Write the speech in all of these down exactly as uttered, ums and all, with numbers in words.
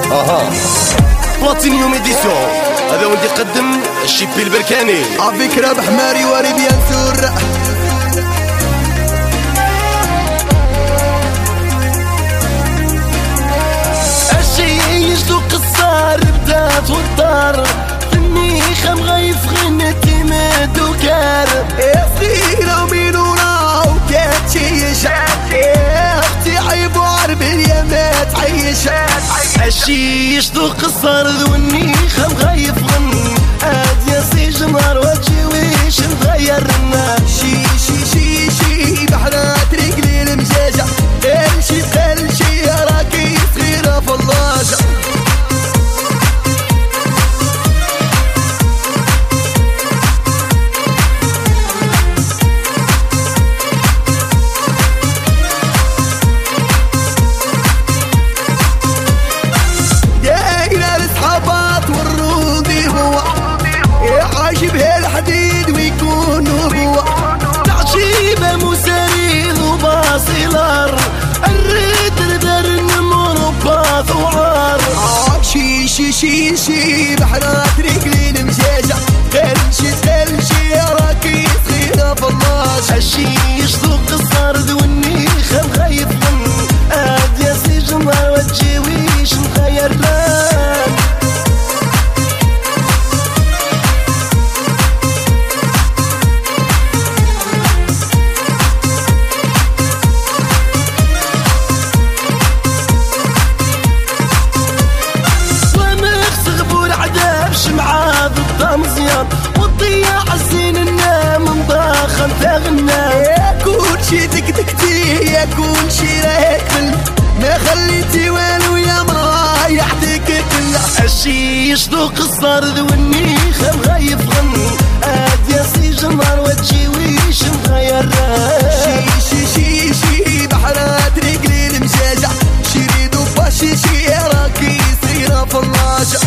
اها بلاتينيوم اديسيون. هذا ولدي يقدم الشيبي البركاني افيك رابح ماري واري بيان سور. الشي يجدو قصار بدات والدار فني خم غيف غنتي مدوكار يا صغيرة ومين وراه كاتشيش يا اختي عيب وعرب اليما تعيش. الشي يجدو قصار ذوني خم غيف غن اد يا سي جمار وجهي ويش مغيرنا. شي شي شي شي بحرات رجلي المجاجة امشي تمشي راكي صغيرة فلاجة. عاجب هالحديد ويكون هو تعجيبه مساريد وباصيلار الريد دار النمر وباثوار. شي شي شي شي بحرات رجلي المجاجة تمشي تمشي راكي صغيرة فلاجة. الشي يشدو قصار ذوني خم خايف من اد يا سي جمال وجهي ويش مخير لك. شمعة ضد مزيان والضياع الزين النام مضاخم تغنى. يا كل شي تكتكتي يا كل شي راكل ما خليتي والو يا مرايحتك كلها. الشي يشدو قصار ذوني خم غايف غن اد يا سي جمار وجهي ويش مغير. شي شي شي شي بحرات رجلي المجاجة شريد وباشي شي راكي صغيرة فلاجة.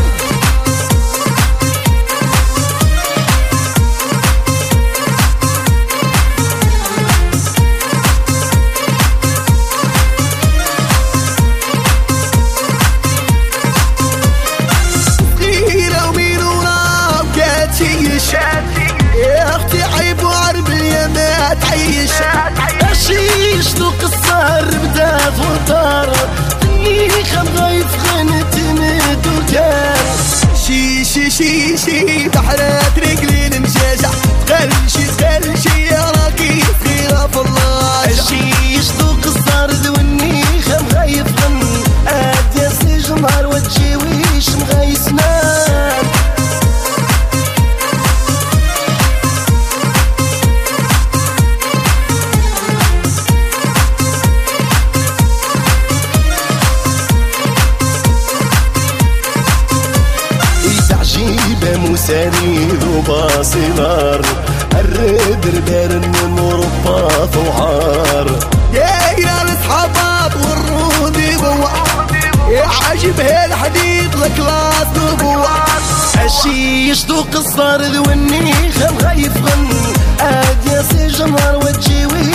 يا اختي عيب وعرب اليما تعيش. الشي يشدو قصار بدات وطار فني خم غايف غنتي مدوكار. شي شي شي شي بحرات رجلي المجاجة تخلشي تخلشي راكي صغيرة فلاجة. الشي يشدو قصار ذوني خم غايف غن اد يا سي جمار وجهي ويش مغيسنا. عجيبة مسانيد وباصيلار الرد دار النمر وباثوار. يا يا الصحابات والرودي ضوع يا عاجب هالحديد لكلاس نبوع. الشي يشدو قصار ذوني خم غايف غن اد يا سي جمار وجهي